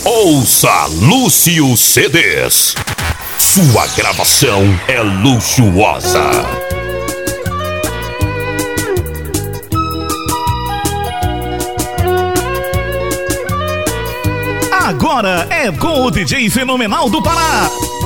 Ouça Lúcio CDs. Sua gravação é luxuosa. Agora é com o DJ Fenomenal do Pará.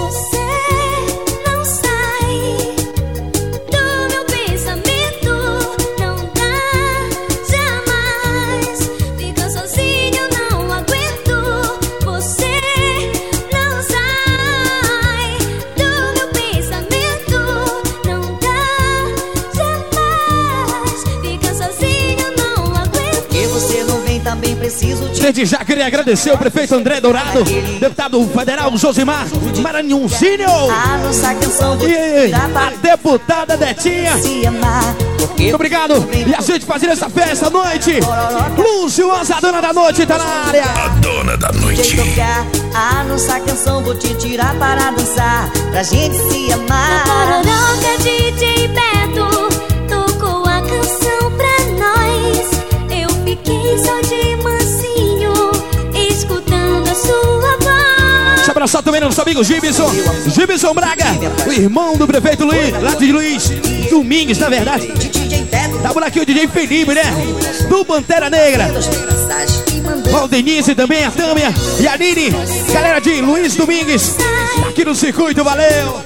Desde já queria agradecer o prefeito André Dourado, deputado federal Josimar Maranhãozinho e a deputada Detinha. Muito obrigado. E a gente fazendo essa festa à noite. Luxuosa, a dona da noite, tá na área. A dona da noite. A nossa canção vou te tirar para dançar, pra gente se amar. Pororoca, DJ Beto tocou a canção pra nós. Eu fiquei só de mansinho, escutando a sua voz. Deixa eu abraçar também nosso amigo Gibson Braga, o irmão do prefeito Luiz, lá de Luiz Domingues, na verdade. Tá por aqui o DJ Felipe, né? Do Pantera Negra. O Denise também, a Tâmia e a Nini. Galera de Luiz Domingues, tá aqui no circuito, valeu!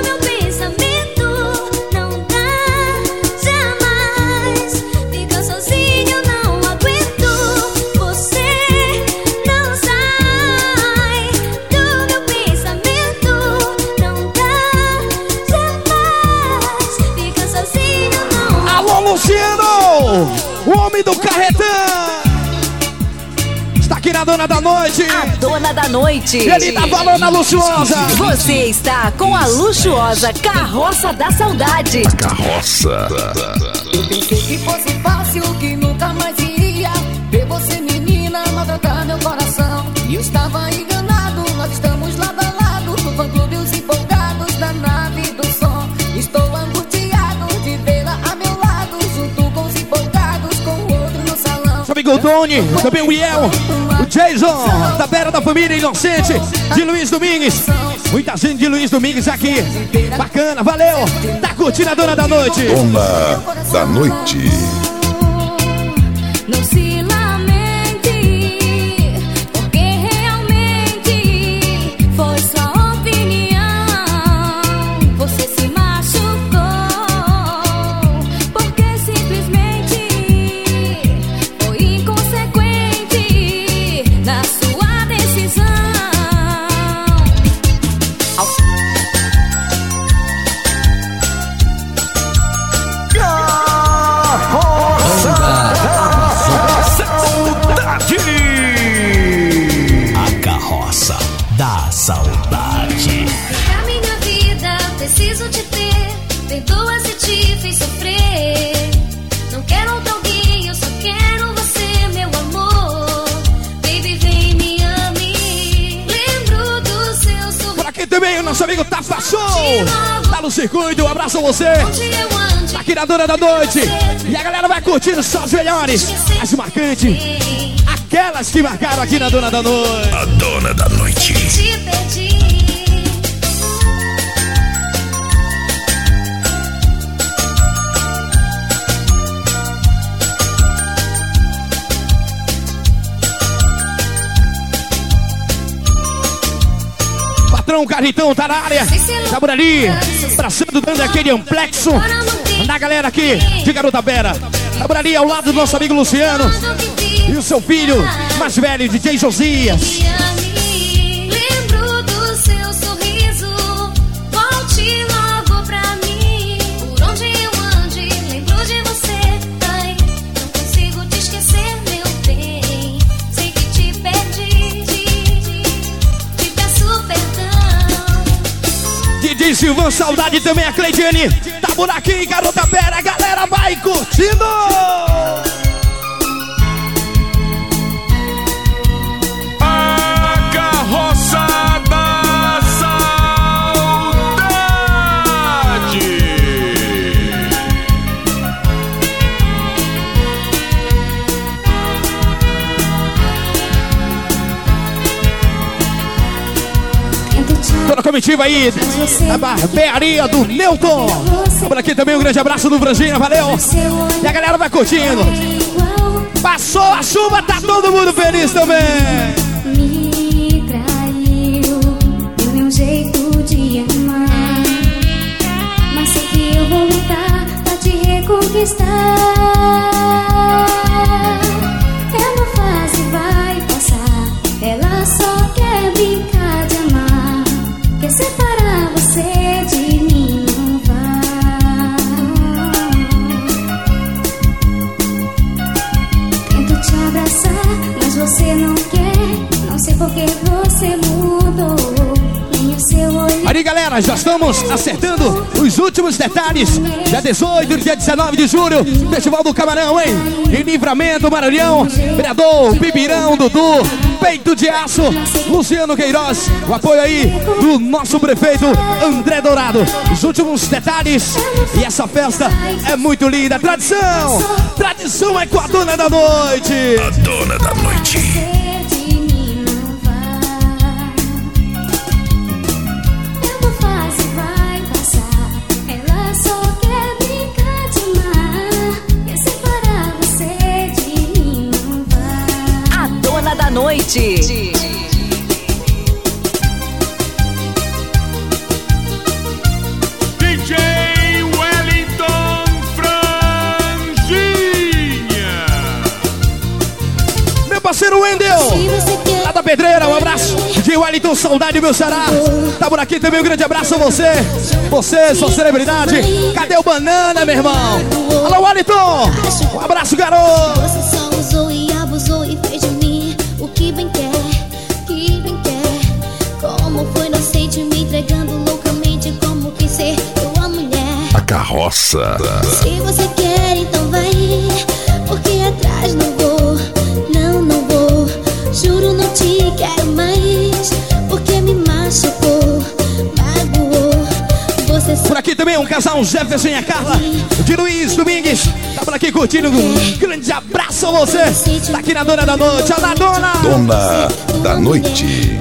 O homem do carretão está aqui na dona da noite. A dona da noite. Ele tá falando a luxuosa. Você está com a luxuosa Carroça da Saudade. A carroça. Eu pensei que fosse fácil, que nunca mais iria ver você, menina, maltratar meu coração. E eu estava enganado. Nós estamos lado a lado no fã-clube, os empolgados da nave do som. Estou angustiado de vê-la a meu lado, junto com os empolgados, com o outro no salão. Amigo o Tony, também o Iel, o Jason, da Bela da Família Inocente, de Luiz Domingues. Muita gente de Luiz Domingues aqui. Bacana, valeu. Tá curtindo a dona da noite. Dona da noite. Não se lamente, porque realmente foi sua opinião. Você se machucou, porque simplesmente foi inconsequente na sua decisão. Da saudade. Pra minha vida preciso te ter. Perdoa se te fiz sofrer. Não quero outro alguém, eu só quero você, meu amor. Baby, vem, me ame. Lembro do seu sorriso. Por aqui também o nosso amigo Tafa Show. Tá no circuito, um abraço a você. Tá aqui na dona da noite. E a galera vai curtindo só as melhores, as marcantes, aquelas que marcaram aqui na dona da noite. A dona da noite. Te perdi. Patrão Carritão tá na área. Tá por ali, abraçando, dando aquele amplexo na galera aqui de Garota Vera. Tá por ali ao lado do nosso amigo Luciano e o seu filho mais velho, DJ Josias. Lembro do seu sorriso, volte logo pra mim. Por onde eu ande, lembro de você. Ai, não consigo te esquecer, meu bem. Sei que te perdi, te peço perdão. DJ Silvan, saudade também, a Cleidiane. Tá por aqui, Garota Vera, a galera vai curtindo. comitiva aí da barbearia do Newton. Por aqui também um grande abraço do Franginha, valeu. E a galera vai curtindo. Passou a chuva, tá todo mundo feliz também. Me traiu do meu jeito de amar, mas sei que eu vou lutar pra te reconquistar. É uma fase, vai passar. Ela só quer brincar de amar. Quer separar você de mim, não vai. Tento te abraçar, mas você não quer. Não sei por que você mudou, nem o seu olhar. Aí galera, já estamos acertando os últimos detalhes. Dia 18 e dia 19 de julho, Festival do Camarão, hein? Em Livramento, Maranhão, Vereador, Pipirão, Dudu, Peito de Aço, Luciano Queiroz. O apoio aí do nosso prefeito André Dourado. Os últimos detalhes. E essa festa é muito linda. Tradição! Tradição é com a dona da noite. A dona da noite. Da noite. DJ Wellington Franginha. Meu parceiro Wendel, lá da Pedreira, um abraço. DJ Wellington, saudade, meu xará. Tá por aqui também, um grande abraço a você. Você, sua celebridade. Cadê o Banana, meu irmão? Alô, Wellington. Um abraço, garoto. Você só usou e abusou e fez de mim o que bem quer, que bem quer. Como foi inocente me entregando loucamente, como quis ser tua mulher. A carroça. Se você quer, então vai, porque atrás não vou, não vou. Juro, não te quero mais, porque me machucou, magoou. Você por aqui também um casal, Jefferson e a Carla, de Luiz Domingues. Tá por aqui curtindo. Um grande abraço a você. Tá aqui na Dona da Noite. Olha lá, Dona. Dona da Noite.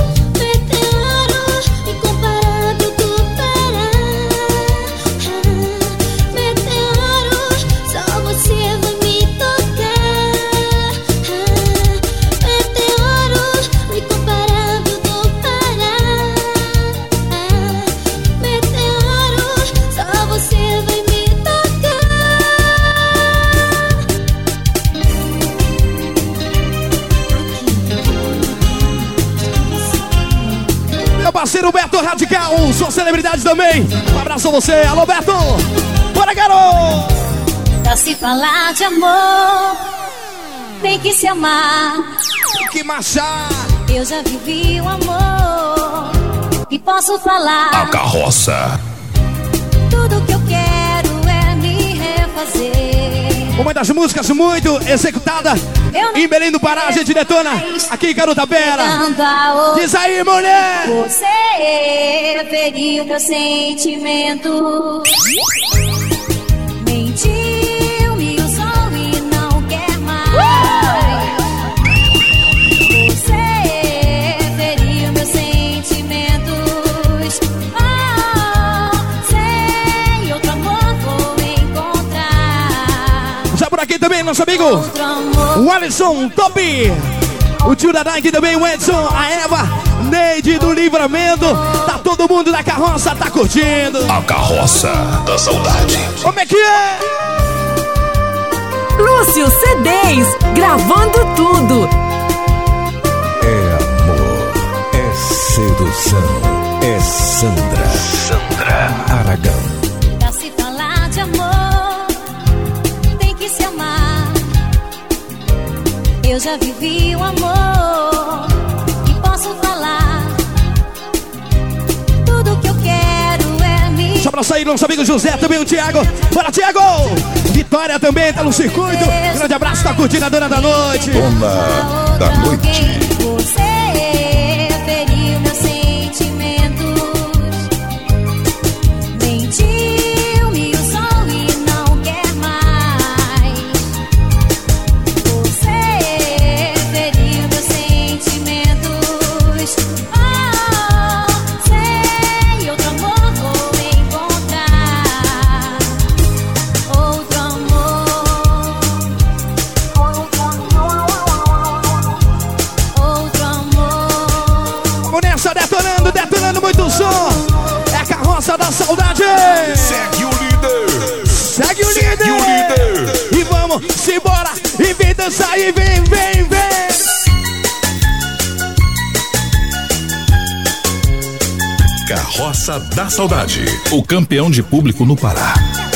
Parceiro Beto Radical, sua celebridade também. Um abraço a você, alô Beto. Bora, garoto. Pra se falar de amor, tem que se amar. Tem que marchar. Eu já vivi o amor e posso falar. A carroça. Tudo que eu quero é me refazer. Uma das músicas muito executada em Belém do Pará, a gente detona aqui em Carutapera. Diz aí, mulher. Você feriu meu sentimento, mentiu, me usou e não quer mais. Você feriu meus sentimentos. Sei, outro amor vou encontrar. Já por aqui também, nosso amigo o Alisson Top, o tio da Nike também, o Edson, a Eva, Neide do Livramento. Tá todo mundo na carroça, tá curtindo. A carroça da saudade. Como é que é? Lúcio CDs, gravando tudo. É amor, é sedução, é Sandra Aragão. Pra se falar de amor, tem que se amar. Eu já vivi o amor e posso falar. Tudo que eu quero é me... Só pra sair, nosso amigo José, também o Thiago. Bora, Thiago! Vitória também tá no circuito. Grande abraço, tá curtindo a Dona da Noite. Dona da Noite. Você feriu meus sentimentos, mentiu, me usou e não quer mais. Você feriu meus sentimentos. Sei, da Saudade. Segue o líder. Segue o líder. Segue o líder. E vamos embora. E vem dançar e vem, vem, vem. Carroça da Saudade. O campeão de público no Pará.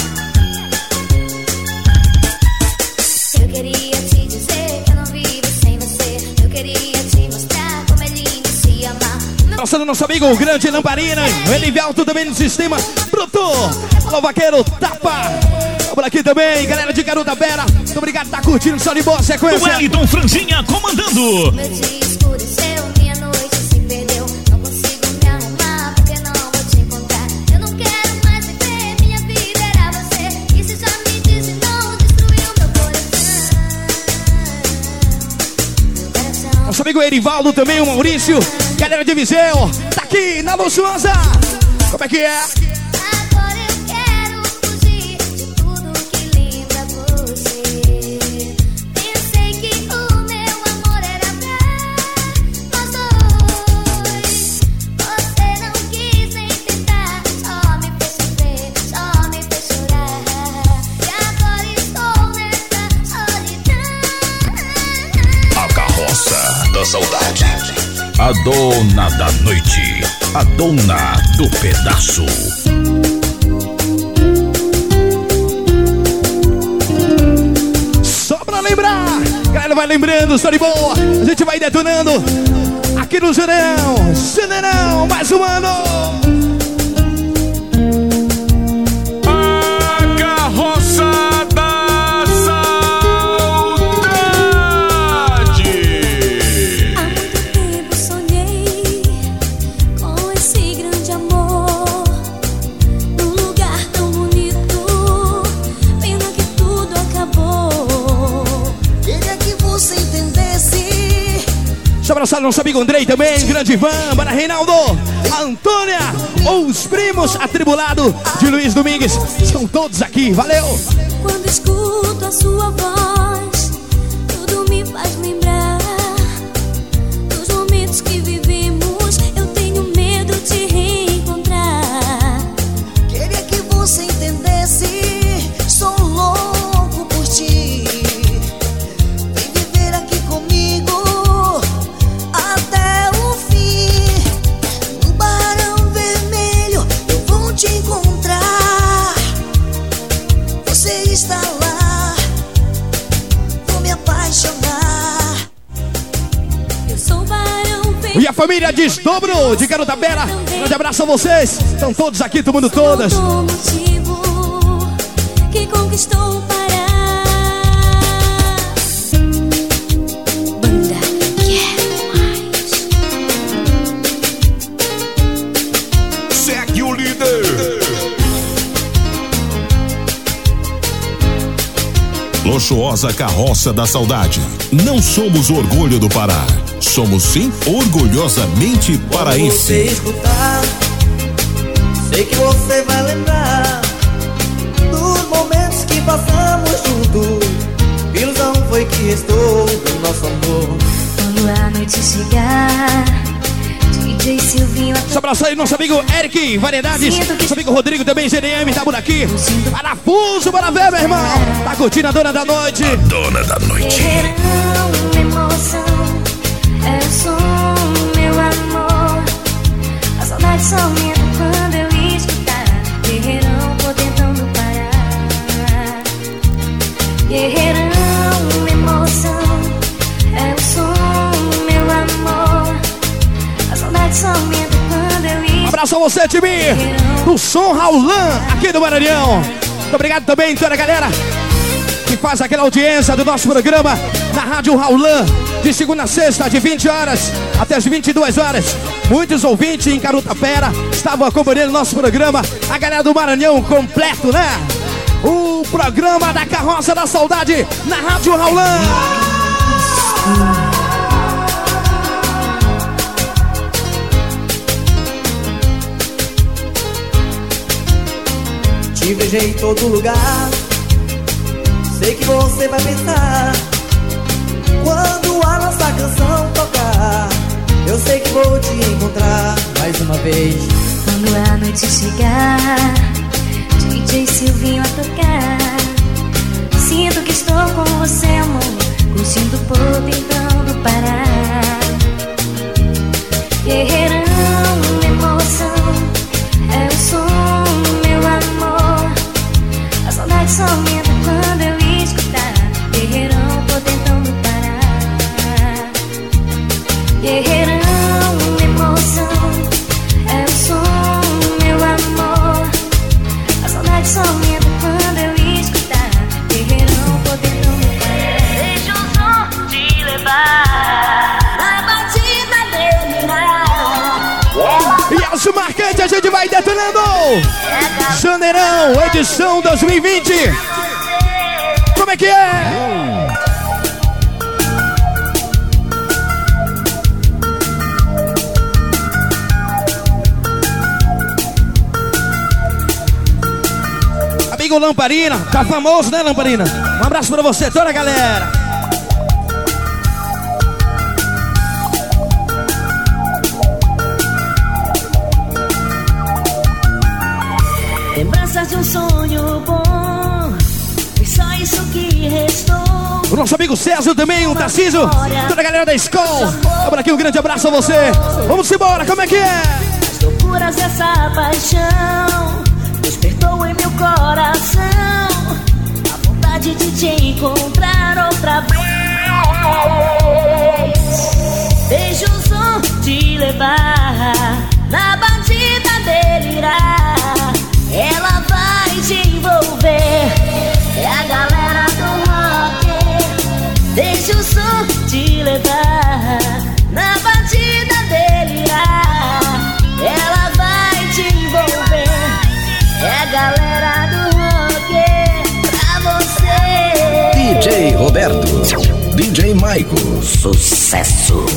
Eu queria te dizer que eu não vivo sem você. Eu queria te mostrar como é lindo se amar. Nossa, nosso amigo, o grande Lamparina. O Elivelto também no sistema. Bruto. Alô, vaqueiro, tapa. Por aqui também, galera de Garota Vera. Muito obrigado, tá curtindo, só de boa sequência. O Wellington Franjinha comandando. Meu dia escureceu, minha noite se perdeu. Não consigo me arrumar porque não vou te encontrar. Eu não quero mais viver, minha vida era você. E se já me disse não, destruiu meu coração. Nosso amigo Erivaldo também, o Maurício. Galera de Viseu, tá aqui na Luxuosa. Como é que é? Agora eu quero fugir de tudo que lembra você. Pensei que o meu amor era pra nós dois. Você não quis nem tentar, só me fez sofrer, só me fez chorar. E agora estou nessa solidão. A Carroça da Saudade. A dona da noite. A dona do pedaço. Só pra lembrar, galera vai lembrando, só de boa. A gente vai detonando aqui no Janeirão. Janeirão, mais um ano. A Carroça da Saudade. Há muito tempo sonhei com esse grande amor, num lugar tão bonito. Pena que tudo acabou. Queria que você entendesse. Deixa eu abraçar nosso amigo Andrei também, grande Ivan, para Reinaldo, a Antônia, os primos atribulados de Luiz Domingues. Estão todos aqui, valeu! Quando escuto a sua voz, tudo me faz lembrar dos momentos que vivemos. Eu tenho medo de reencontrar. Queria que você entendesse. Sou louco por ti. Vem viver aqui comigo até o fim. No Barão Vermelho eu vou te encontrar. Você está lá. Vou me apaixonar. Eu sou Barão Vermelho. E a família Desdobro de Garota Vera, grande abraço a vocês. Estão todos aqui, tomando todas. O motivo que conquistou o Pará. Banda Quero Mais. Segue o líder. Luxuosa Carroça da Saudade. Não somos o orgulho do Pará. Somos sim orgulhosamente Você paraense. escutar, sei que você vai lembrar dos momentos que passamos juntos. Ilusão foi que restou do nosso amor. Quando a noite chegar, DJ Silvinho. Deixa eu abraçar aí nosso amigo Eric Variedades, nosso amigo Rodrigo também, GDM, tá por aqui. Parafuso, bora ver, meu irmão. Tá curtindo a dona da noite. Dona da noite. Guerreirão, emoção, é o som, meu amor. A saudade só aumenta quando eu escutar. Guerreirão, tô tentando parar. Guerreirão, emoção, é o som, meu amor. A saudade só aumenta quando eu escutar. Abraço a você, time do Som Raulan, aqui do Maranhão. Muito obrigado também, toda a galera que faz aquela audiência do nosso programa na Rádio Raulan, de segunda a sexta, de 20 horas até as 22 horas. Muitos ouvintes em Garota Vera estavam acompanhando o nosso programa. A galera do Maranhão completo, né? O programa da Carroça da Saudade na Rádio Raulan. Te vejo em todo lugar. Sei que você vai pensar quando a nossa canção tocar. Eu sei que vou te encontrar mais uma vez. Quando a noite chegar, DJ Silvinho a tocar. Sinto que estou com você, amor, curtindo por tentando parar. Guerreirão, emoção, é o som, meu amor. A saudade só aumenta quando eu escutar. Guerreirão, tô tentando parar. Guerreirão, emoção, é o som, meu amor. A saudade só aumenta quando eu escutar. Guerreirão, tô tentando parar. Deixa o som te levar na batida dele. E as marcantes a gente vai detonando. Janeirão, edição 2020. Como é que é? Amigo Lamparina, tá famoso, né, Lamparina? Um abraço pra você, toda a galera. Lembranças de um sonho bom, foi só isso que restou. O nosso amigo César também, o Tarcísio, toda a galera da escola. Vamos aqui, um grande abraço a você. Vamos embora, como é que é? As loucuras dessa paixão despertou em meu coração a vontade de te encontrar outra vez. Deixa o som te levar na batida delirar. Ela vai te envolver, é a galera do rock. Deixa o som te levar na batida delirar. Ela vai te envolver, é a galera do rock pra você. DJ Roberto, DJ Maico, sucesso.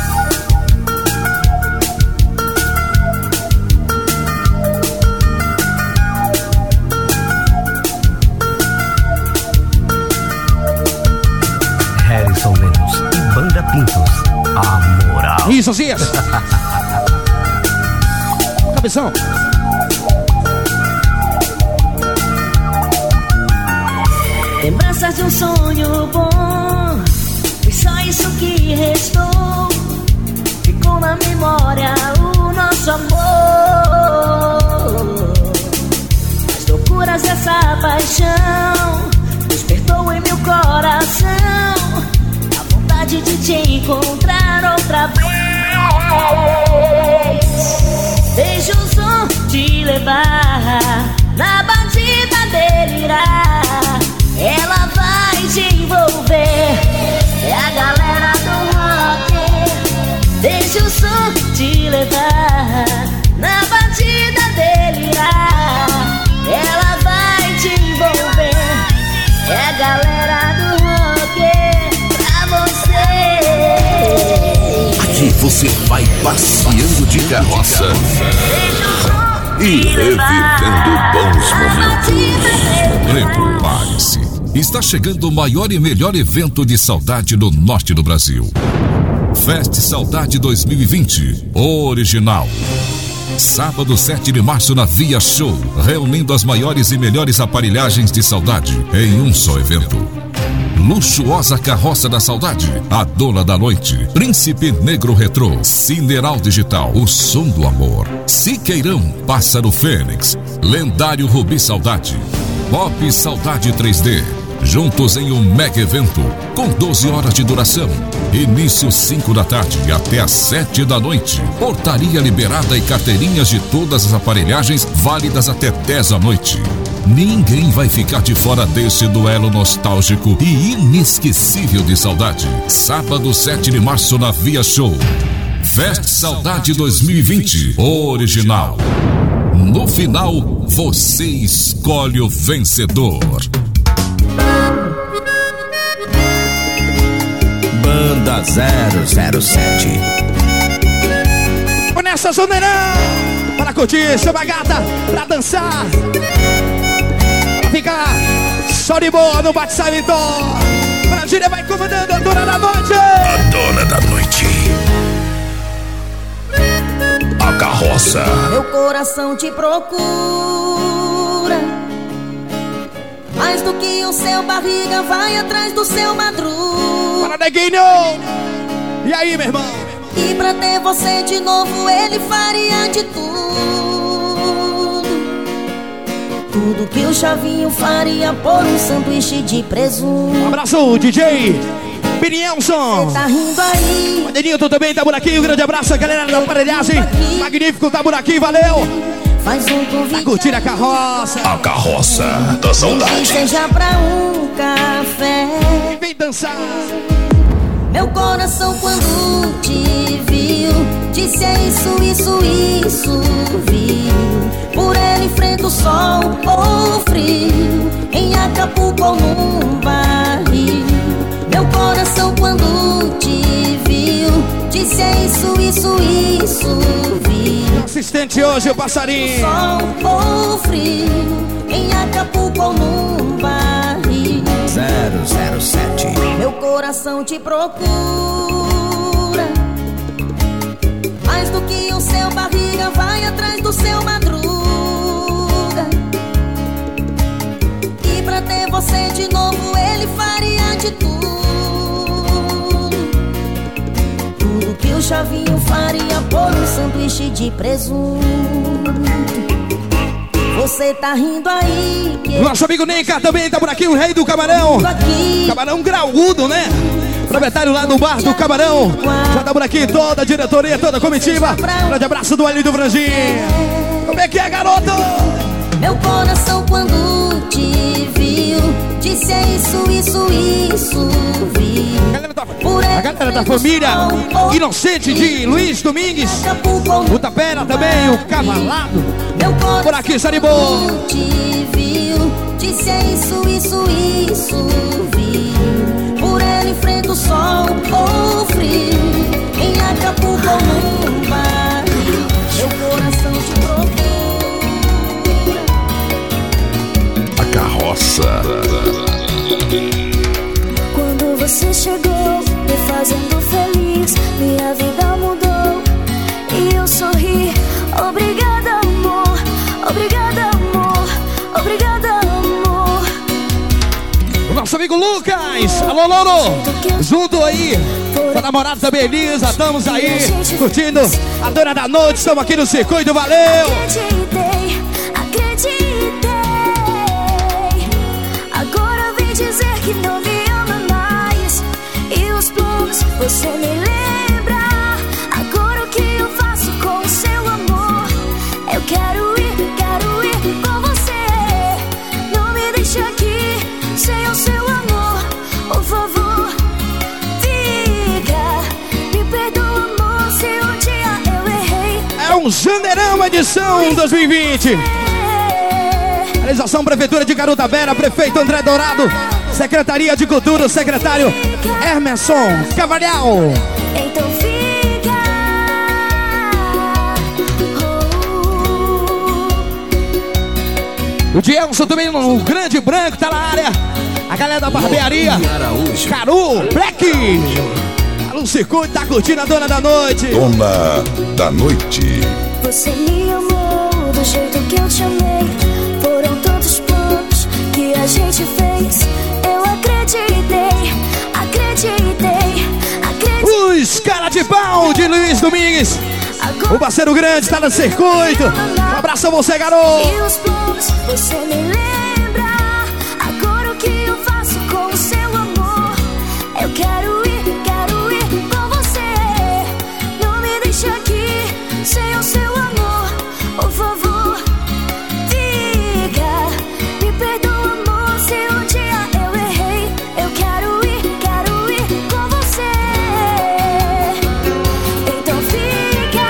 Harrison Lemos e Banda Pintos, a moral. Isso, Zias. Cabeção. Lembranças de um sonho bom, foi só isso que restou. Ficou na memória o nosso amor. As loucuras dessa paixão despertou em meu coração a vontade de te encontrar outra vez. Deixa o som te levar na batida delirar. Ela vai te envolver, é a galera do rock. Deixa o som te levar na batida delirar. Ela vai te envolver, é a galera do rock pra você. Aqui você vai passeando de carroça e revivendo bons momentos. Prepare-se. Está chegando o maior e melhor evento de saudade no norte do Brasil. Fest Saudade 2020, original. Sábado 7 de março na Via Show, reunindo as maiores e melhores aparelhagens de saudade em um só evento. Luxuosa Carroça da Saudade, A Dona da Noite, Príncipe Negro Retrô, Cineral Digital, O Som do Amor, Siqueirão, Pássaro Fênix, Lendário Rubi Saudade, Pop Saudade 3D, juntos em um mega evento com 12 horas de duração. Início 5 da tarde até às 7 da noite. Portaria liberada e carteirinhas de todas as aparelhagens válidas até 10 da noite. Ninguém vai ficar de fora desse duelo nostálgico e inesquecível de saudade. Sábado 7 de março na Via Show. Fest Saudade 2020, original. No final, você escolhe o vencedor. Banda 007. Vou nessa, Janeirão, para curtir, chama a gata, pra dançar, pra ficar só de boa no bate-sai Vitor. Brasília vai comandando a Dona da Noite. A Dona da Noite. A Carroça. Meu coração te procura, mais do que o seu barriga vai atrás do seu madruga. Para neguinho! E aí, meu irmão? E pra ter você de novo ele faria de tudo que o Chavinho faria por um sanduíche de presunto. Um abraço, DJ Pinielson. Tá rindo aí. Madeirinho, tu também tá por aqui. Um grande abraço, a galera da aparelhagem. Magnífico, tá por aqui, valeu. Faz um convite. Vai curtir a carroça. A Carroça da Saudade. Seja pra um café. Vem dançar. Meu coração quando te viu disse é isso, viu. Por ele enfrenta o sol ou frio, em Acapulco ou num barril. Meu coração quando te viu disse é isso, viu. Assistente hoje, o passarinho. Sol ou frio, em Acapulco ou num barril. 007. Meu coração te procura, mais do que o seu barriga vai atrás do seu madruga. E pra ter você de novo ele faria de tudo que o Chavinho faria por um sanduíche de presunto. Você tá rindo aí. Nosso amigo Nenca também tá por aqui, o rei do camarão. Camarão graúdo, né? Proprietário lá do bar do Camarão. Já tá por aqui toda a diretoria, toda a comitiva. Grande abraço do Alho do Franjinho. Como é que é, garoto? Meu coração quando te viu disse é isso, viu. A galera da família Inocente de Luiz Domingues, o Tapera também, o Cavalado. Por aqui, Saribô. Te viu disse é isso, viu. Por ele enfrenta o sol ou frio, em Acapulco ou num barril. Meu coração te procura. A Carroça. Quando você chegou, me fazendo feliz, minha vida mudou e eu sorri. Obrigada, amor, obrigada, amor, obrigada, amor. O nosso amigo Lucas, alô, Loro, junto aí com a namorada também, Elisa, estamos aí curtindo a Dona da Noite, estamos aqui no circuito, valeu! Acreditei, agora vem dizer que não me ama mais. E os planos, você me lembra. Agora o que eu faço com o seu amor? Eu quero ir com você. Não me deixe aqui sem o seu amor. Por favor, fica. Me perdoa, amor, se um dia eu errei. É um Jandeirão edição 2020. Realização Prefeitura de Garutabera, Prefeito André Dourado, Secretaria de Cultura, Secretário Emerson Cavalhal. Então fica. O Dielson também, o Grande Branco, tá na área. A galera da barbearia Caru, Black. No circuito, tá curtindo a Dona da Noite. Dona da Noite. Você me amou do jeito que eu te amei. Foram tantos planos que a gente fez. Eu acreditei. Os cara de pau de Luiz Domingues. O parceiro grande tá no circuito. Um abraço a você, garoto. E os planos, você me lembra. Agora o que eu faço com o seu amor? Eu quero ir com você. Não me deixe aqui sem o seu amor. Por favor, fica. Me perdoa, amor, se um dia eu errei. Eu quero ir com você. Então fica.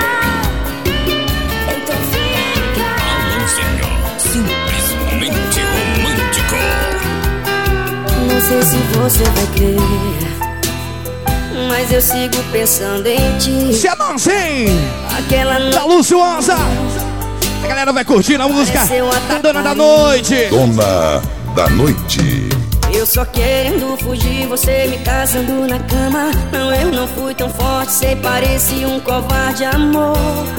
Simplesmente romântico. Não sei se você vai crer, mas eu sigo pensando em ti. Se anunciem Aquela da Luciosa. A galera vai curtir a música da Dona da Noite. Dona da Noite. Eu só querendo fugir, você me casando na cama. Não, eu não fui tão forte, sei, parecia um covarde, amor.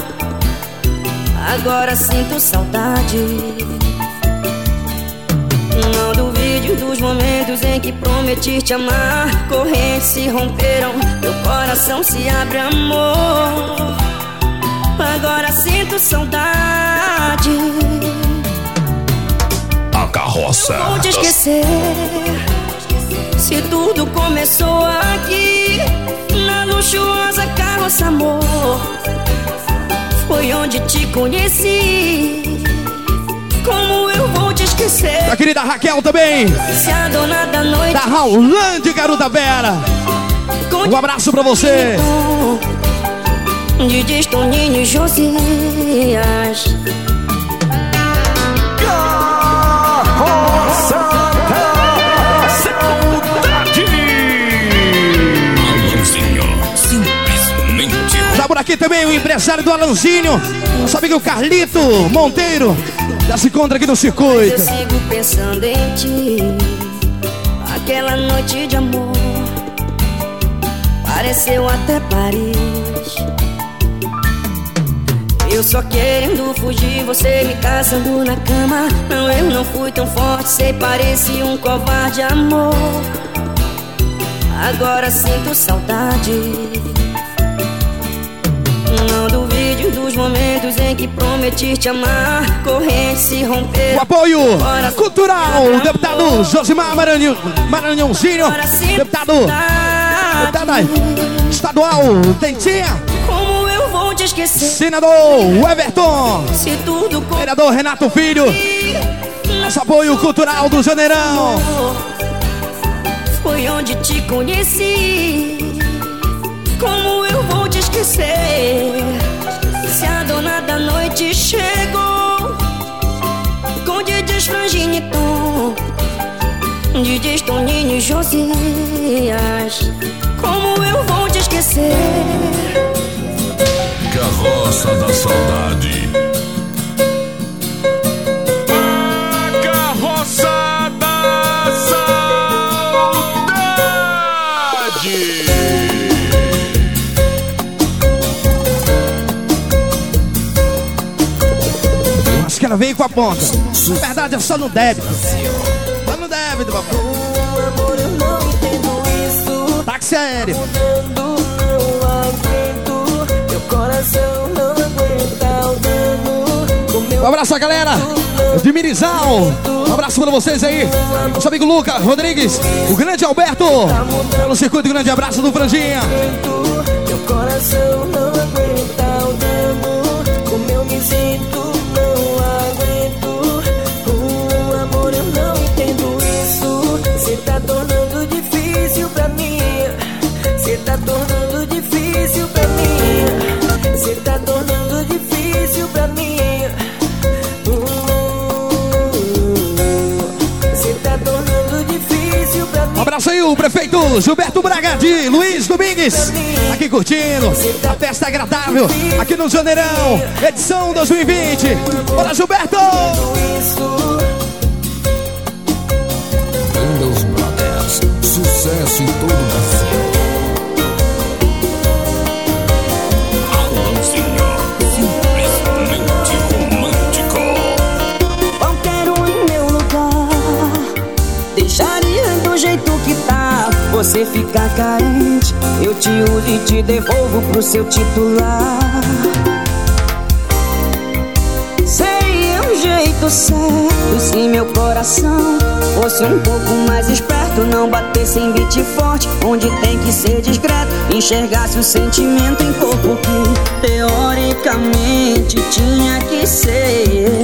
Agora sinto saudade. Não duvide dos momentos em que prometi te amar. Correntes se romperam, meu coração se abre, amor. Agora sinto saudade. A carroça. Não vou te esquecer. Se tudo começou aqui, na luxuosa carroça, amor. Foi onde te conheci. Como eu vou te esquecer? Da querida Raquel também. Se a dona da noite. Da Raulande, garota Vera. Um abraço pra você. De Toninho e Josias. Carroça da Saudade. Alanzinho, simplesmente. Tá por aqui também o empresário do Alanzinho, nosso amigo Carlito Monteiro. Já se encontra aqui no circuito. Eu sigo pensando em ti. Aquela noite de amor pareceu até Paris. Eu só querendo fugir, você me caçando na cama. Não, eu não fui tão forte, sei, parecia um covarde, amor. Agora sinto saudade. Não duvide dos momentos em que prometi te amar. Correntes se romperam. O apoio cultural, deputado Josimar Maranhãozinho. Deputado estadual Dentinha. Como eu vou te esquecer? Senador Everton. Se tudo vereador Renato Filho. Nosso apoio cultural do Janeirão. Foi onde te conheci. Como eu vou te esquecer? Se a dona da noite chegou com DJs Frangini e Tom, DJs Toninho e Josias. Como eu vou te esquecer? Carroça da Saudade. A carroça da saudade. Acho que ela veio com a ponta. Na verdade é só no débito. Só no débito, papai. Amor, eu não entendo isso. Táxi aéreo. Meu coração não aguenta o dano. Um abraço a galera de Mirizal. Um abraço pra vocês aí. Nosso amigo Lucas Rodrigues, o grande Alberto. Pelo circuito, grande abraço do Franjinha. Meu coração não aguenta o dano. Como eu me sinto, não aguento. Amor, eu não entendo isso. Cê tá tornando difícil pra mim. Cê tá tornando difícil pra mim. Cê tá tornando difícil pra mim. Cê tá tornando difícil pra mim. Um abraço aí, o prefeito Gilberto Braga de Luiz Domingues. Aqui curtindo a festa agradável aqui no Janeirão, edição 2020. Bora, Gilberto! Banda Os Brothers, sucesso em todo o Brasil. Alanzinho, simplesmente romântico. Qualquer um em meu lugar deixaria do jeito que tá. Você fica carente, eu te uso e te devolvo pro seu titular. Seria o jeito certo se meu coração fosse um pouco mais esperto. Não batesse em beat forte, onde tem que ser discreto. Enxergasse o sentimento em corpo que teoricamente tinha que ser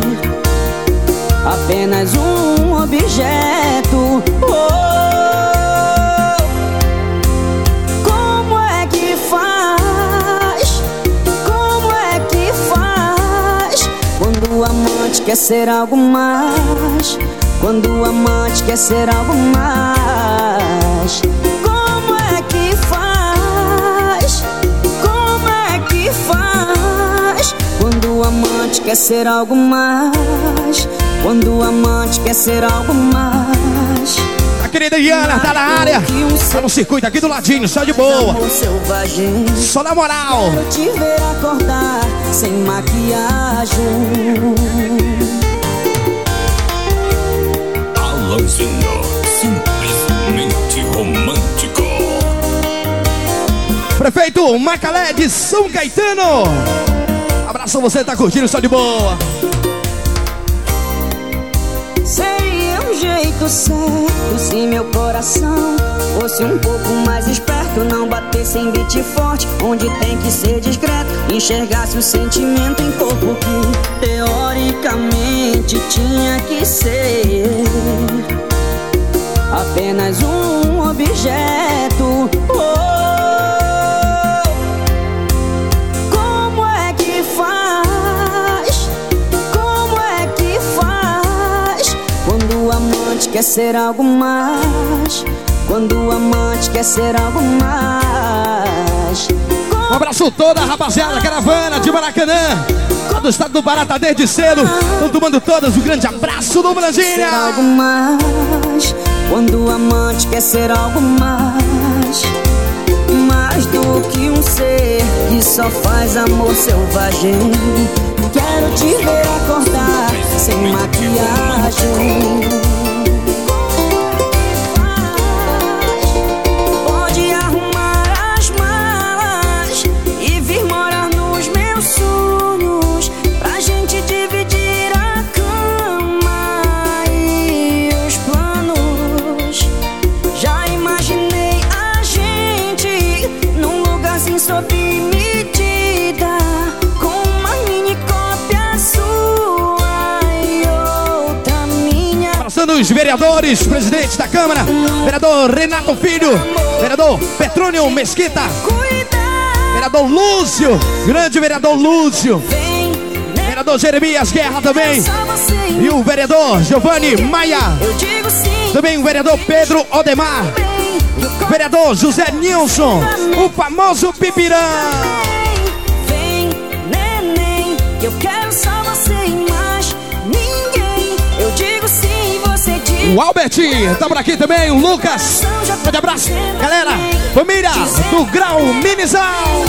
apenas um objeto. Como é que faz? Como é que faz? Quando o amante quer ser algo mais. Quando o amante quer ser algo mais. Como é que faz? Como é que faz? Quando o amante quer ser algo mais. Quando o amante quer ser algo mais. querida Diana, tá na área. Tá no circuito aqui do ladinho, só de boa. Só na moral. Quero te ver acordar sem maquiagem. Alanzinho, simplesmente romântico. Prefeito Macalé de São Caetano. Abraço, você tá curtindo, só de boa. Seria um jeito certo se meu coração fosse um pouco mais esperto, não batesse em beat forte, onde tem que ser discreto, enxergasse o sentimento em corpo que teoricamente tinha que ser apenas um objeto. Como é que faz? Como é que faz quando o amante quer ser algo mais? Quando o amante quer ser algo mais. Um abraço toda a rapaziada, caravana de Maracanã, lá do estado do Pará, tá desde cedo. Tô tomando todas, um grande abraço do Brasília. Algo mais. Quando o amante quer ser algo mais. Mais do que um ser que só faz amor selvagem. Quero te ver acordar sem maquiagem. Os vereadores, presidente da Câmara, vereador Renato Filho, vereador Petrônio Mesquita, vereador Lúcio, grande vereador Lúcio, vereador Jeremias Guerra também, e o vereador Giovanni Maia, também o vereador Pedro Odemar, o vereador José Nilson, o famoso Pipirã. Vem, neném, eu quero só você e mais ninguém. Eu digo sim. O Albert tá por aqui também, o Lucas. Grande abraço, galera, família do Grau Minizal.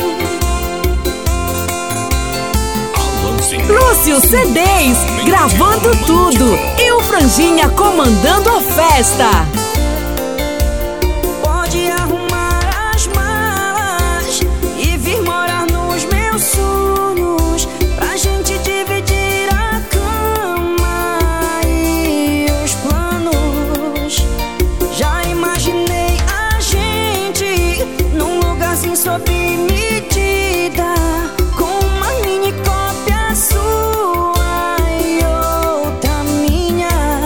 Lúcio CDs, gravando tudo. E o Franjinha comandando a festa. Pode arrumar as malas e vir morar nos meus sonhos, pra gente dividir a cama e os planos. Já imaginei a gente num lugarzinho sob medida, com uma mini cópia sua e outra minha,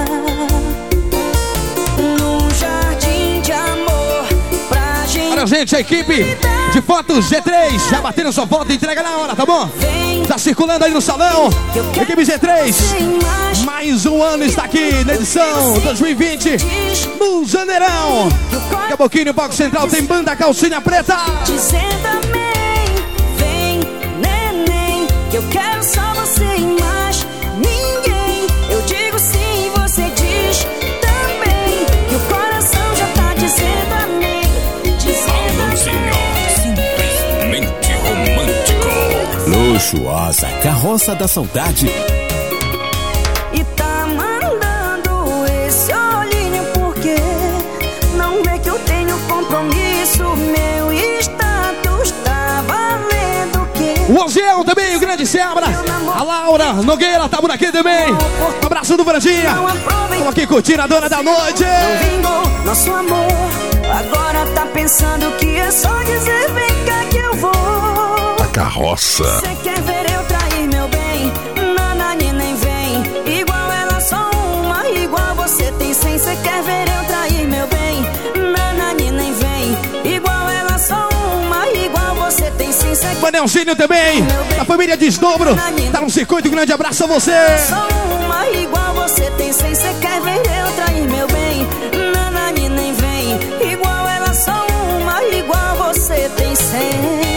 num jardim de amor pra gente. Olha, gente, a equipe de fotos G3 já batendo sua foto, entrega na hora, tá bom? Tá circulando aí no salão. Equipe G3, mais um ano está aqui na edição 2020 no Janeirão. Daqui a pouquinho no palco central tem banda Calcinha Preta. Dizendo amém, vem, neném, que eu quero só você e mais ninguém. Eu digo sim, você diz também, que o coração já tá dizendo amém. Dizendo amém. Simplesmente romântico. Luxuosa Carroça da Saudade. E tá mandando esse olhinho porque não vê que eu tenho compromisso. Meu status tá valendo o quê? O Oziel também, o grande Seabra. A Laura Nogueira tá por aqui também. Um abraço do Franjinha. Estamos aqui curtindo a dona da noite. Não vingou nosso amor, agora tá pensando que é só dizer vem cá que eu vou. A carroça. Você quer ver eu trair meu bem? Nanani nem vem. Igual ela só uma, igual você tem 100. Você quer ver eu trair meu bem? Nanani nem vem. Igual ela só uma, igual você tem 100. Manelzinho também, da família Desdobro. Tá no circuito, um grande abraço a você. Só uma, igual você tem 100. Você quer ver eu trair meu bem? Nanani nem vem. Igual ela só uma, igual você tem 100.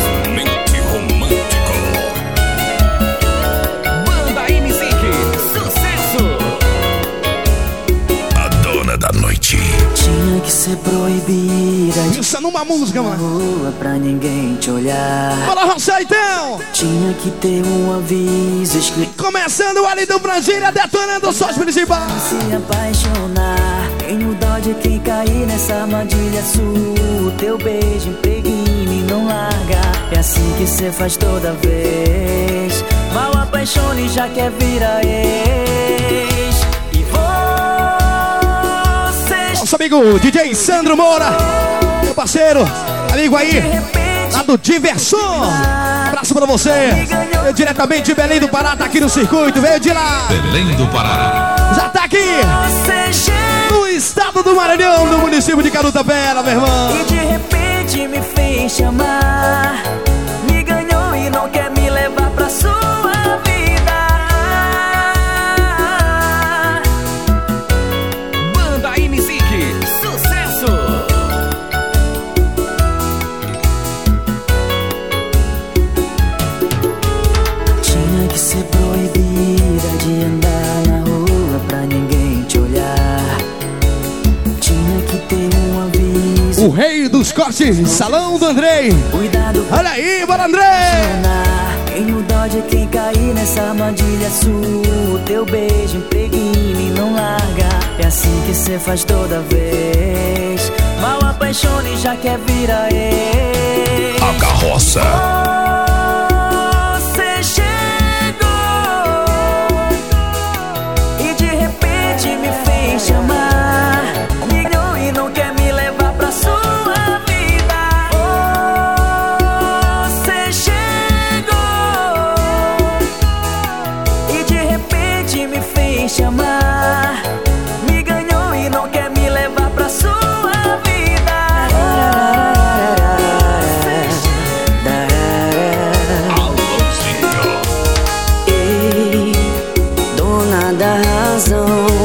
Simplesmente romântico. Banda M-Zinc, uma música, mano. Rua pra ninguém te olhar. Bora roçar então. Tinha que ter um aviso escrito. Começando ali do Brasília, detonando só os principais. Se apaixonar, tenho dó de quem cair nessa armadilha sua. Teu beijo impregna e não larga. É assim que cê faz toda vez. Mal apaixone já quer virar ex. E você... Nosso amigo DJ Sandro Moura, meu parceiro, amigo aí, lá do Diversão. Abraço pra você. Veio diretamente de Belém do Pará, tá aqui no circuito, veio de lá. Belém do Pará. Já tá aqui no estado do Maranhão, no município de Carutapera, meu irmão. E de repente me fez chamar. Me ganhou e não quer me levar pra sua vida. Banda Music, sucesso! Tinha que ser proibida de andar na rua pra ninguém te olhar. Tinha que ter um aviso. O rei dos cortes, Salão do Andrei. Cuidado. Olha aí, bora Andrei. Tenho dó de quem cair nessa armadilha sua. Teu beijo impregna e não larga. É assim que cê faz toda vez. Mal apaixone já quer virar ex. A carroça. Você chegou e de repente me fez chamar. Me ganhou e não quer me levar pra sua vida. Você chegou e de repente me fez chamar. Me ganhou e não quer me levar pra sua vida. Ei, dona da razão,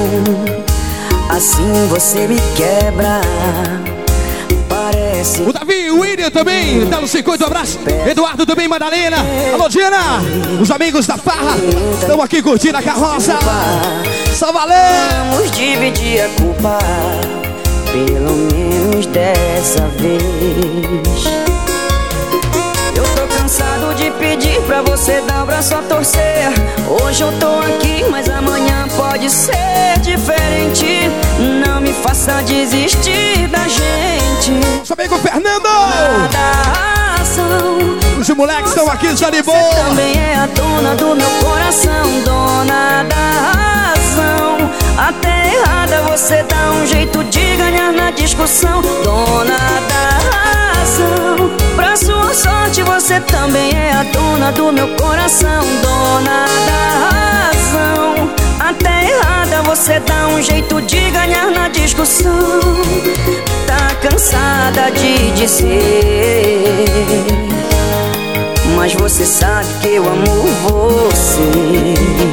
assim você me quebra. Parece. O Davi, o William também, tá no circuito, um abraço. Eduardo também, Madalena. Alô, Diana. Os amigos da Farra estão aqui curtindo a carroça. Só valeu. Vamos dividir a culpa, pelo menos dessa vez. Eu tô cansado de pedir pra você dar o braço a torcer. Hoje eu tô aqui, mas amanhã pode ser diferente. Não me faça desistir da gente. Nosso amigo Fernando. Nada razão. Os moleques estão aqui, já de boa. Você também é a dona do meu coração, dona da razão. Até errada você dá um jeito de ganhar na discussão, dona da razão. Pra sua sorte você também é a dona do meu coração, dona da razão. Até errada você dá um jeito de ganhar na discussão. Tá cansada de dizer, mas você sabe que eu amo você.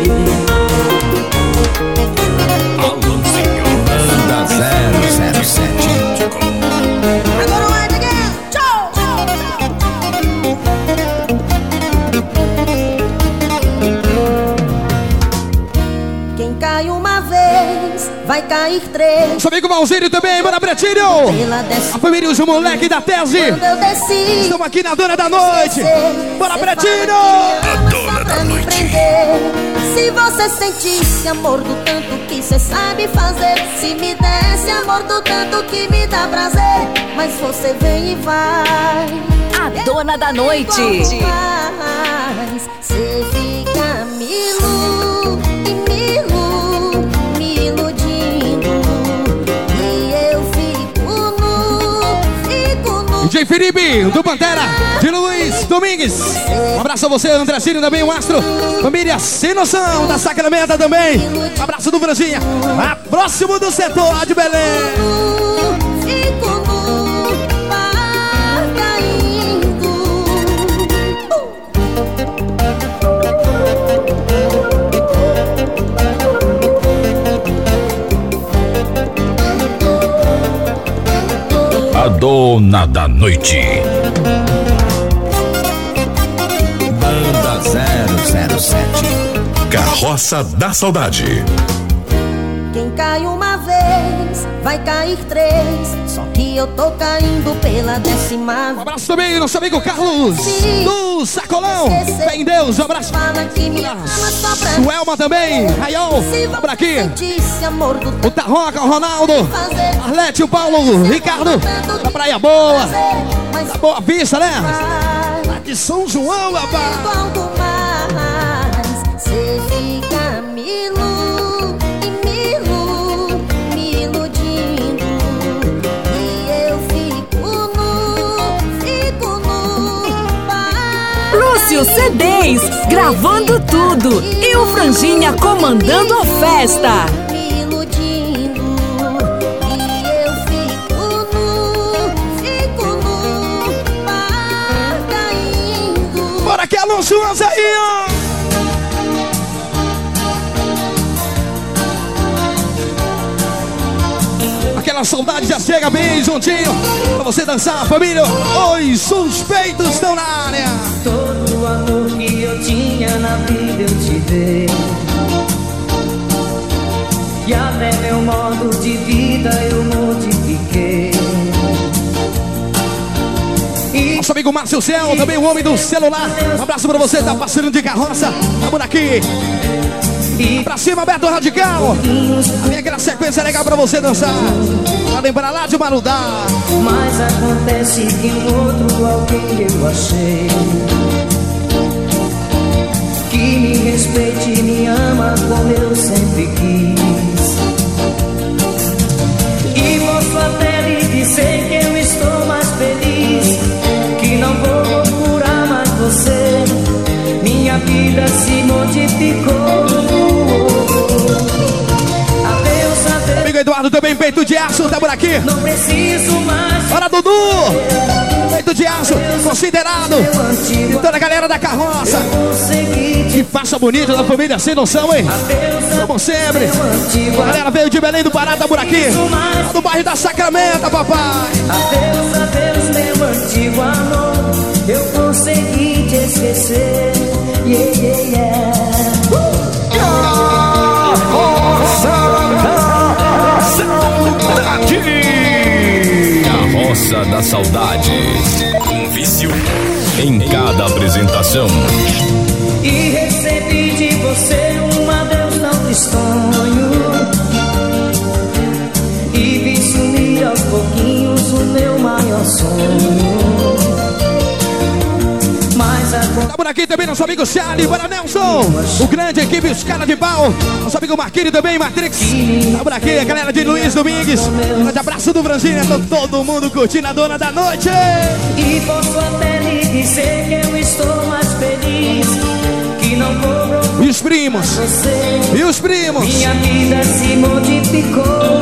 Banda 007. Agora vai, Miguel. Tchau. Quem cai uma vez, vai cair três. Nosso amigo Valzírio também, bora Pretinho. A família e os moleques da Tese estão aqui na Dona da Noite. Bora Pretinho. A Dona da Noite. Se você sentisse amor do tanto que cê sabe fazer, se me desse amor do tanto que me dá prazer, mas você vem e vai. A Dona da Noite. Cê fica me iludindo e eu fico nu. DJ Felipe, do Pantera, de Luiz Domingues. Um abraço a você, Andrezinho, também, o Astro. Família Sem Noção, da Sacramento também. Um abraço do Franjinha, lá próximo do setor de Belém. Fico nu, vai caindo. A Dona da Noite. Banda 007. Carroça da Saudade. Quem cai uma vez, vai cair três. Só que eu tô caindo pela 10ª. Um abraço também, nosso amigo Carlos do Sacolão. Fé em Deus, um abraço. O Elma também, Raiol, por aqui. O Tarroca, o Ronaldo, Arlete, o Paulo, o Ricardo, da Praia Boa, da Boa Vista, né? Lá de São João, rapaz. Cê fica me iludindo, e eu fico no Lúcio CDs, gravando tudo. E o Franjinha comandando a festa. me iludindo, e eu fico no mar caindo. Bora que Alonso Anza aí, ó. Aquela saudade já chega bem juntinho pra você dançar, família. Os suspeitos estão na área. Todo o amor que eu tinha na vida eu te dei, e até meu modo de vida eu modifiquei. Nosso amigo Márcio Céu, também o homem do celular. Um abraço pra você, tá passando de carroça. Tá por aqui. Pra cima, Beto Radical. Vem aquela sequência legal pra você dançar. Pra lembrar lá de Marudá. Mas acontece que um outro alguém eu achei, que me respeite e me ama como eu sempre quis. E posso até lhe dizer que eu estou mais feliz, que não vou procurar mais você. Minha vida se modificou. Amigo Eduardo também, peito de aço, tá por aqui. Não preciso mais. Bora, Dudu! Peito de aço, considerado. E toda a galera da carroça. Que faixa bonita da família, sem noção, hein? Como sempre. A galera veio de Belém do Pará, tá por aqui. Lá do bairro da Sacramento, papai. Adeus, adeus, meu antigo amor. Eu consegui te esquecer. Yeah, yeah, yeah. Carroça da Saudade. Um vício em cada apresentação. E recebi de você um adeus tão tristonho, e vi sumir aos pouquinhos o meu maior sonho. Tá por aqui também nosso amigo Charlie, bora Nelson. O grande equipe, os caras de pau. Nosso amigo Marquinhos também, Matrix. Tá por aqui a galera de Luiz Domingues. Um grande abraço do Franjinha, todo mundo curtindo a Dona da Noite. E posso até lhe dizer que eu estou mais feliz, que não vou procurar. E os primos? Você. E os primos? Minha vida se modificou.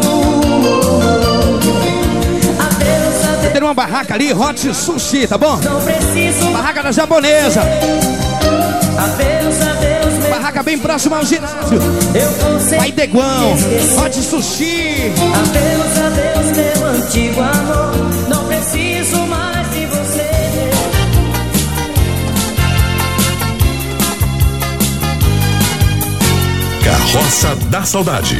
Tem uma barraca ali, Hot Sushi, tá bom? Não preciso. Barraca da japonesa. Adeus, adeus, meu. Barraca bem próxima ao ginásio. Eu consegui. Pai Deguão, Hot Sushi. Adeus, adeus, meu antigo amor. Não preciso mais de você. Carroça da Saudade.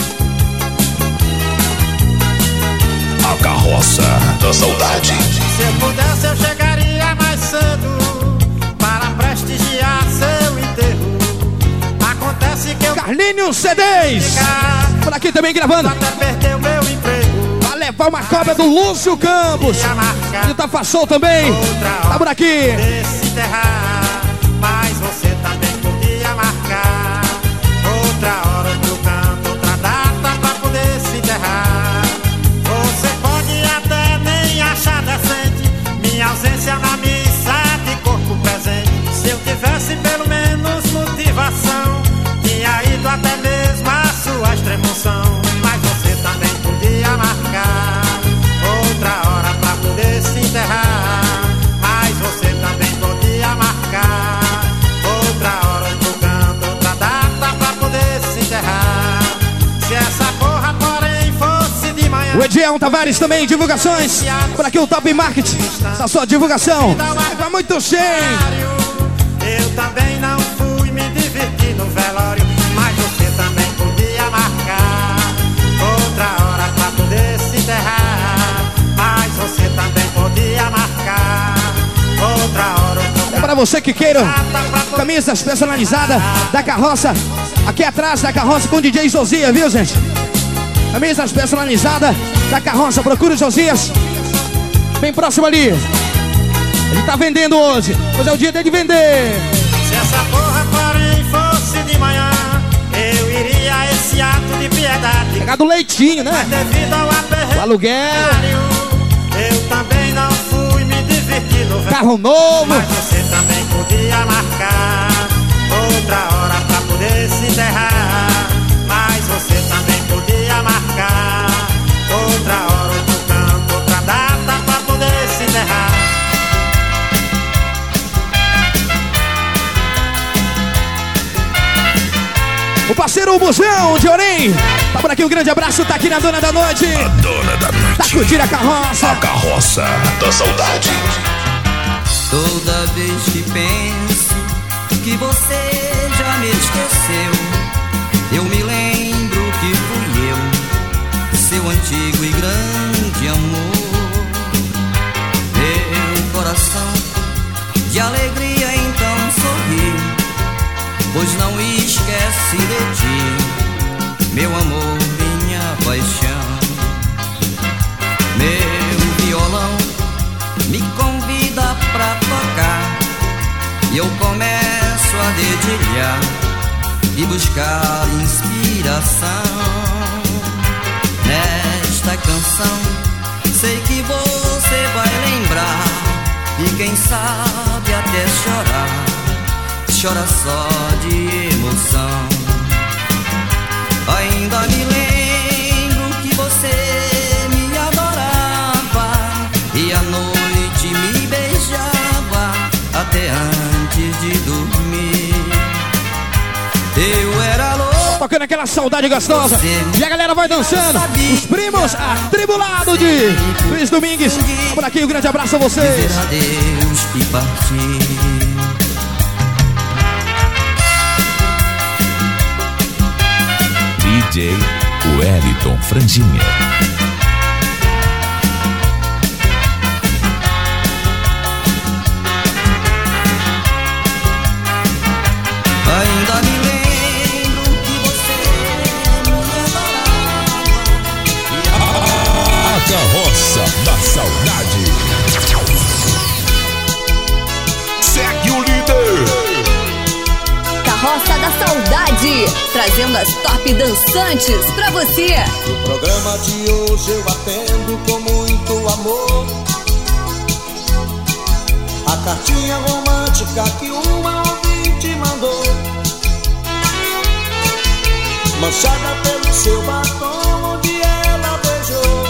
A Carroça da Saudade. Se eu pudesse eu chegaria mais cedo para prestigiar seu enterro. Acontece que eu Carlinhos CDs. Por aqui também gravando. até perder o meu emprego. Vai levar uma cópia do Lúcio Campos. E o Tafassou também. Tá por aqui. Se enterrar, mas você também podia marcar outra hora, outro canto, outra data pra poder se enterrar. Você pode até nem achar decente minha ausência na missa de corpo presente. Se eu tivesse pelo menos motivação, tinha ido até mesmo a sua extremoção. Mas você também podia marcar outra hora pra poder se enterrar. Mas você também podia marcar outra hora, outro canto, outra data pra poder se enterrar. Se essa porra, porém, fosse de manhã. O Ediel Tavares também, divulgações. Por aqui o Top Market. Essa sua divulgação. Vai muito cheio. Eu também não fui me divertir no velório, mas você também podia marcar outra hora pra poder se enterrar. você que queira camisas personalizadas da carroça. Aqui atrás da carroça com o DJ Josias, viu, gente? Camisas personalizadas da carroça. Procura o Josias. Bem próximo ali. Ele tá vendendo hoje. Hoje é o dia dele de vender. Se essa porra, porém, fosse de manhã, eu iria a esse ato de piedade. Pegar do leitinho, né? Mas devido ao aperreio, o aluguel, eu também não fui me divertir no verão. Carro novo. Mas você também podia marcar outra hora pra poder se enterrar. Mas você também podia marcar outra hora, outro canto, outra data pra poder se enterrar. O parceiro Busão de Orem. Tá por aqui, um grande abraço. Tá aqui na Dona da Noite. A Dona da Noite. Tá curtindo a carroça. A carroça da saudade. Toda vez que penso que você já me esqueceu, eu me lembro que fui eu, seu antigo e grande amor. Meu coração de alegria então sorriu, pois não esquece de ti, meu amor, minha paixão. Meu violão me convida pra tocar e eu começo a dedilhar e buscar inspiração. Nesta canção sei que você vai lembrar e quem sabe até chorar. Chora só de emoção. Ainda me lembro que você me adorava e à noite me beijava até antes de dormir. Eu era louco. Tocando aquela saudade gostosa. E a galera vai dançando. Os primos atribulados de Luiz Domingues. Por aqui, um grande abraço a vocês. Dizer adeus e partir. DJ Wellington Franjinha. Ainda me lembro que você me adorava. A carroça da saudade. Segue o líder. Carroça da Saudade, trazendo as top dançantes pra você. No programa de hoje eu atendo com muito amor a cartinha romântica que uma ouvinte mandou, manchada pelo seu batom onde ela beijou,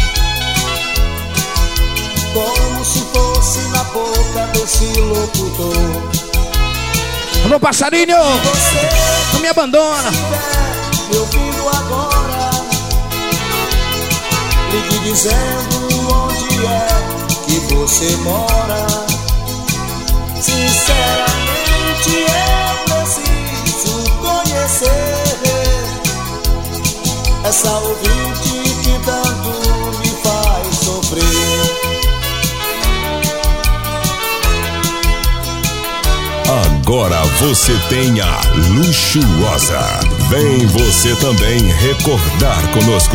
como se fosse na boca desse locutor. Alô, passarinho, não me abandona. Me ouvindo agora, ligue dizendo onde é que você mora. Sinceramente eu preciso conhecer essa ouvinte que tanto me faz sofrer. Agora você tem a luxuosa. Vem você também recordar conosco.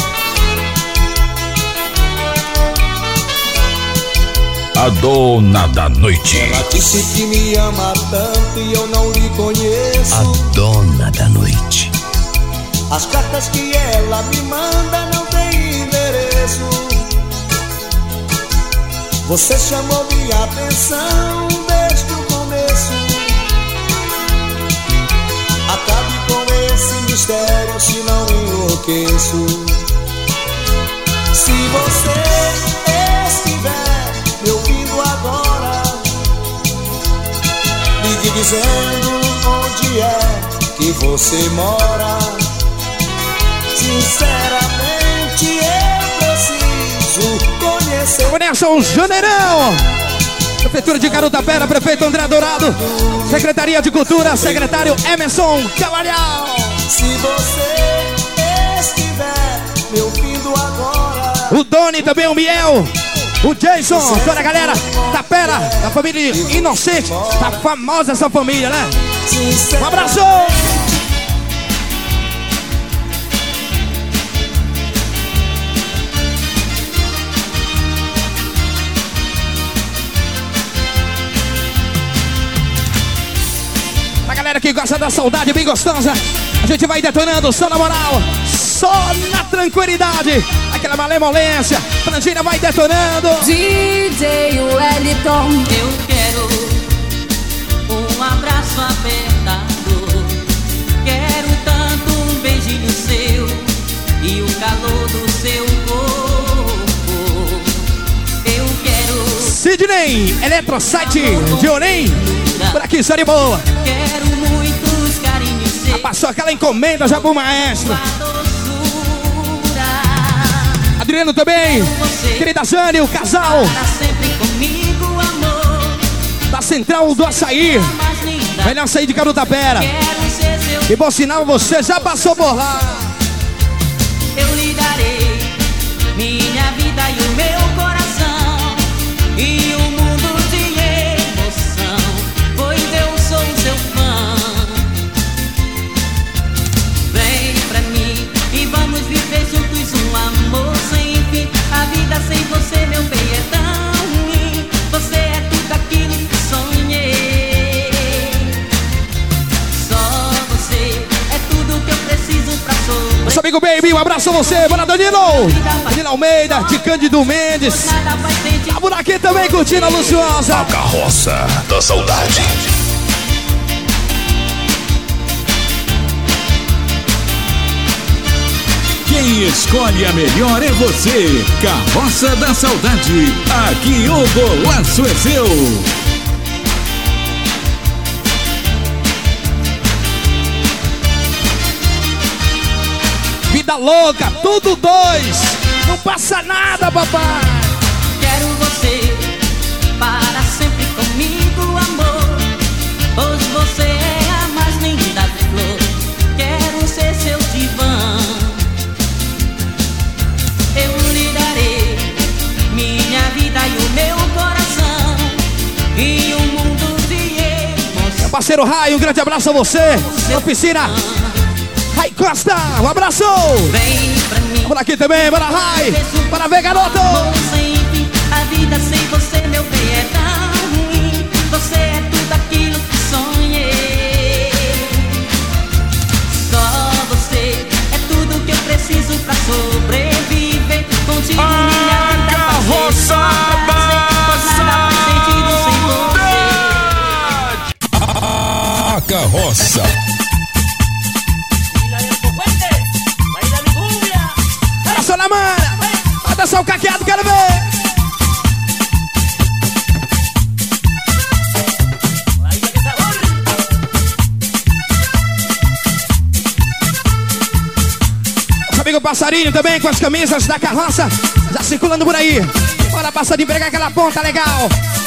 A Dona da Noite. Ela disse que me ama tanto e eu não lhe conheço. A Dona da Noite. As cartas que ela me manda não tem endereço. Você chamou minha atenção desde o começo. Acabe com esse mistério se não enlouqueço. Se você estiver me ouvindo agora, ligue dizendo onde é que você mora. Sinceramente eu preciso conhecer. Conheça o Janeirão. Prefeitura de Carutapera, prefeito André Dourado, Secretaria de Cultura, secretário Emerson Cavalhal. Se você estiver me ouvindo agora, o Doni também, o Miel, O Jason, toda a galera da Pera, da família Inocente. Tá famosa essa família, né? Um abraço! Pra galera que gosta da saudade bem gostosa, a gente vai detonando só na moral, só na tranquilidade, aquela malemolência. Frangina vai detonando. DJ Wellington, eu quero um abraço apertado. Quero tanto um beijinho seu e o calor do seu corpo. Eu quero Sidney, Eletrosite, Dionem, por aqui, série boa. Quero muitos carinhos seus. Já passou aquela encomenda já pro maestro. Adriano também, querida Jane, o casal comigo, amor. da Central do Açaí, melhor açaí de Carutapera. E bom sinal, você já passou por lá. Eu lhe darei minha vida e o meu coração e um mundo de emoção, pois eu sou seu fã. Vem pra mim e vamos viver juntos um amor sem fim. A vida sem você, meu bem, é tão ruim. Você é tudo aquilo que sonhei. Só você é tudo que eu preciso pra sobreviver. Nosso amigo Baby, um abraço a você. Bora, Danilo. Danilo Almeida, de Cândido Mendes. Tá por aqui também curtindo a Luciosa. A carroça da saudade. Quem escolhe a melhor é você. Carroça da Saudade. Aqui o golaço é seu. Vida louca, tudo dois. Não passa nada, papai. Quero você para sempre comigo, amor, pois você é a mais linda flor. Quero ser seu divã. Eu lhe darei minha vida e o meu coração e um mundo de emoção. Meu parceiro Rai, um grande abraço a você. Oficina Rai Costa, um abraço. Vem pra mim. Por aqui também, bora Rai. Bora ver, garoto. A vida sem você, meu bem, é tão ruim. Você é tudo aquilo que sonhei. Só você é tudo que eu preciso pra sobreviver. Contigo minha vida carroça nada faz sentido sem você. A carroça. Olha só na mana. Vai dançar o caqueado, quero ver. Amigo Passarinho também com as camisas da carroça já circulando por aí. Bora, Passarinho, pegar aquela ponta legal.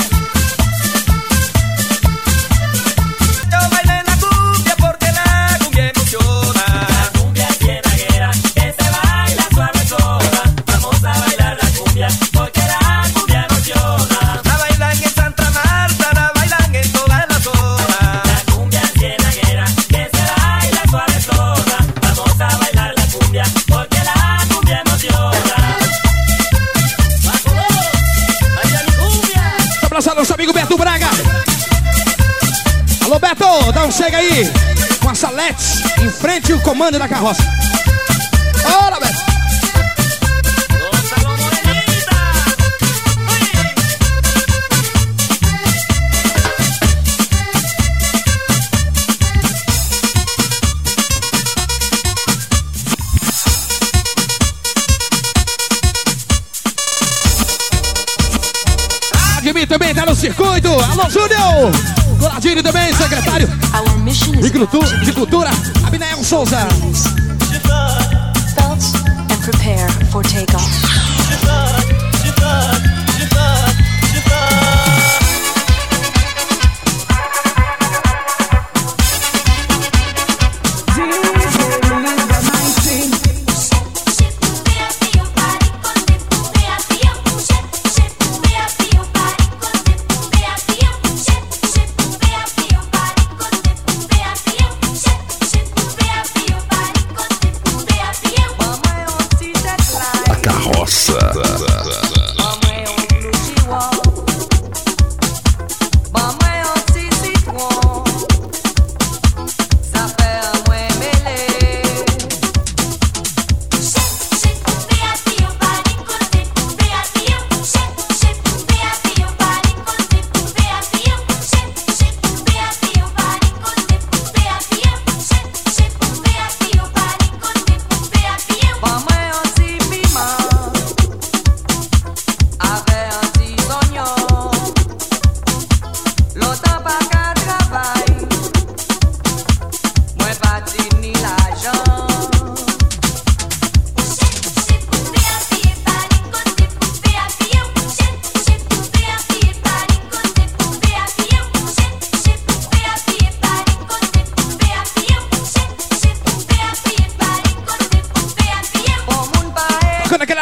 Eu bailei na cumbia porque la cumbia emociona. La cumbia cienaguera que se baila suavezona. Vamos a bailar la cumbia porque la cumbia emociona. La bailan en Santa Marta, la bailan en toda la zona. La cumbia cienaguera que se baila suavezona. Vamos a bailar la cumbia porque la cumbia emociona. Abraçar nosso amigo Beto Braga. Alô, Beto, dá um chega aí com a Salete em frente ao comando da carroça. Bora, Beto. Admir também tá no circuito. Alô, Júnior. Coladinho também, secretário de Cultura, Abinael Souza. Belts and prepare for takeoff.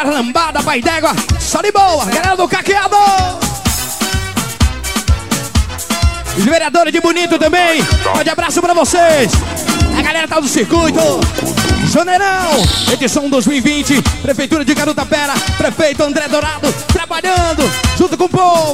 galera lambada, pai d'égua, só de boa. Galera do Caqueado. Os vereadores de Bonito também. Um abraço pra vocês. A galera tá do circuito. Janeirão, edição 2020. Prefeitura de Garutapera. Prefeito André Dourado trabalhando junto com o povo.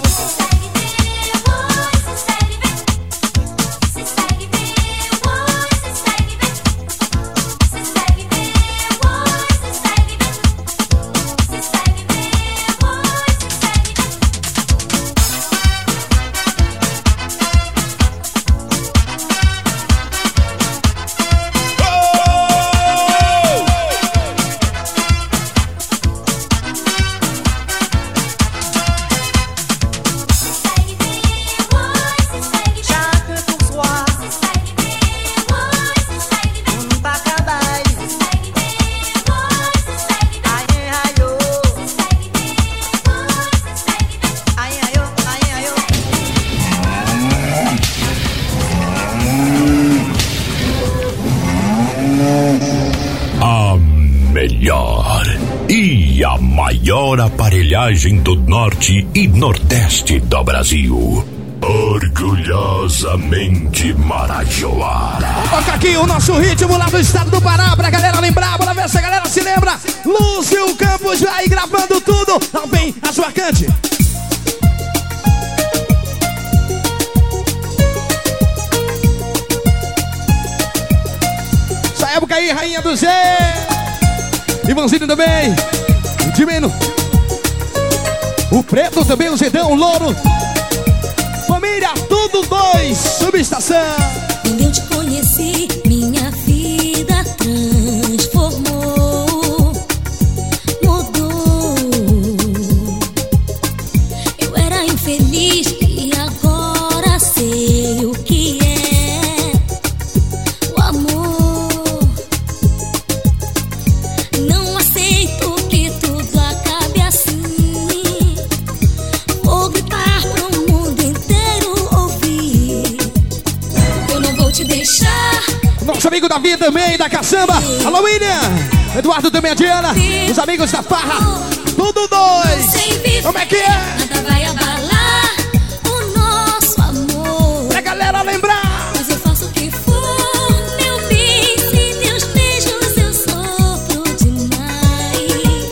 Maior aparelhagem do norte e nordeste do Brasil. Orgulhosamente Marajoara. Toca aqui o nosso ritmo lá do estado do Pará pra galera lembrar. Bora ver se a galera se lembra. Lúcio Campos vai gravando tudo. Não vem a sua cante. Essa época aí, Rainha do Zé. Ivanzinho também. Dimeno. O Preto também, o Zedão, o Louro. Família, tudo dois. Subestação. Quando eu te conheci, minha vida transformou. Mudou. Eu era infeliz e agora sei o que é o amor. Não aceito que tudo acabe assim. Vou gritar pro mundo inteiro ouvir. Eu não vou te deixar. Nosso amigo Davi também, da Caçamba. Alô, William. Eduardo também, a Diana. Os amigos da Farra. Tudo dois. Como é que é? Nada vai abalar o nosso amor. Pra galera lembrar. Mas eu faço o que for, meu bem. Se teus beijos eu sofro demais.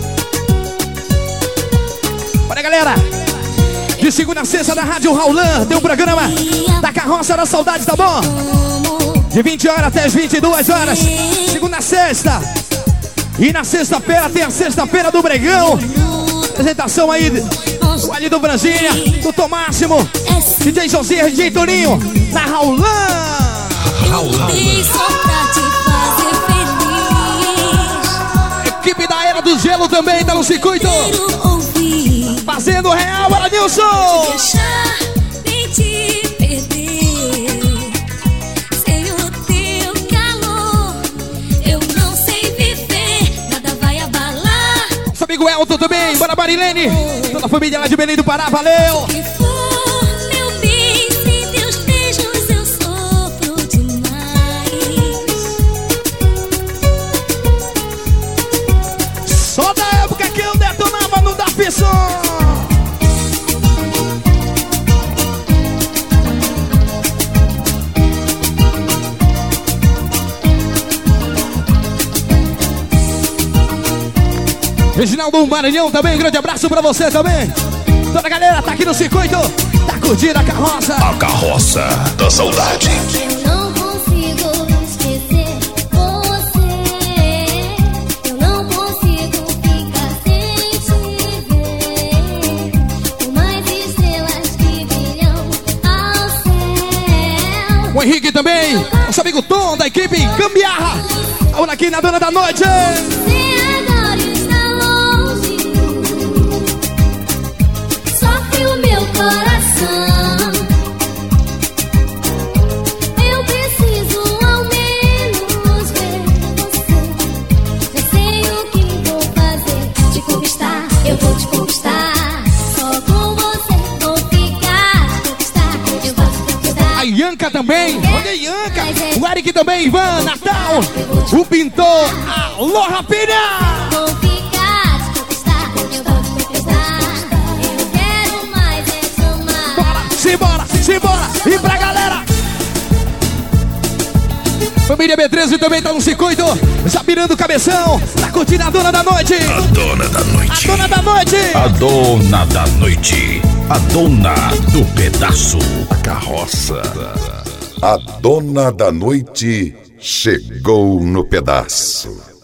Olha, galera. De segunda a sexta na Rádio Raulan. Tem um programa da Carroça da Saudade, tá bom? De 20 horas até as 22 horas. Segunda a sexta. E na sexta-feira tem a Sexta-feira do Bregão. Apresentação aí do Ali do Franjinha, do Tomássimo, DJ José, DJ Toninho, na Raulan. Equipe da Era do Gelo também tá no circuito. Fazendo real, para Nilson. Nem te perder. Sem o teu calor, eu não sei viver. Nada vai abalar. Nosso amigo Elton também, bora Marilene. Toda a família lá de Belém do Pará, valeu. O que for, meu bem, sem teus beijos eu sofro demais. Só da época que eu detonava no da Pisson. Reginaldo Maranhão também, grande abraço pra você também. Toda a galera tá aqui no circuito, tá curtindo a carroça. A Carroça da Saudade. Eu não consigo esquecer você. Eu não consigo ficar sem te ver. Por mais estrelas que brilham ao céu. O Henrique também, nosso amigo Tom da equipe Gambiarra. Olha aqui na Dona da Noite. O meu coração, eu preciso ao menos ver você. Já sei o que vou fazer, te conquistar, eu vou te conquistar. Só com você vou ficar, conquistar, eu vou te conquistar. A Ianca também, olha a Ianca. O Eric também, Ivan, Natal. O pintor, alô Rapinha. Vou ficar, te Simbora! E pra galera! Família B13 também tá no circuito. Zapirando o cabeção. Tá curtindo a dona da noite. A dona da noite. A dona da noite. A dona da noite. A dona do pedaço. A carroça. A dona da noite chegou no pedaço.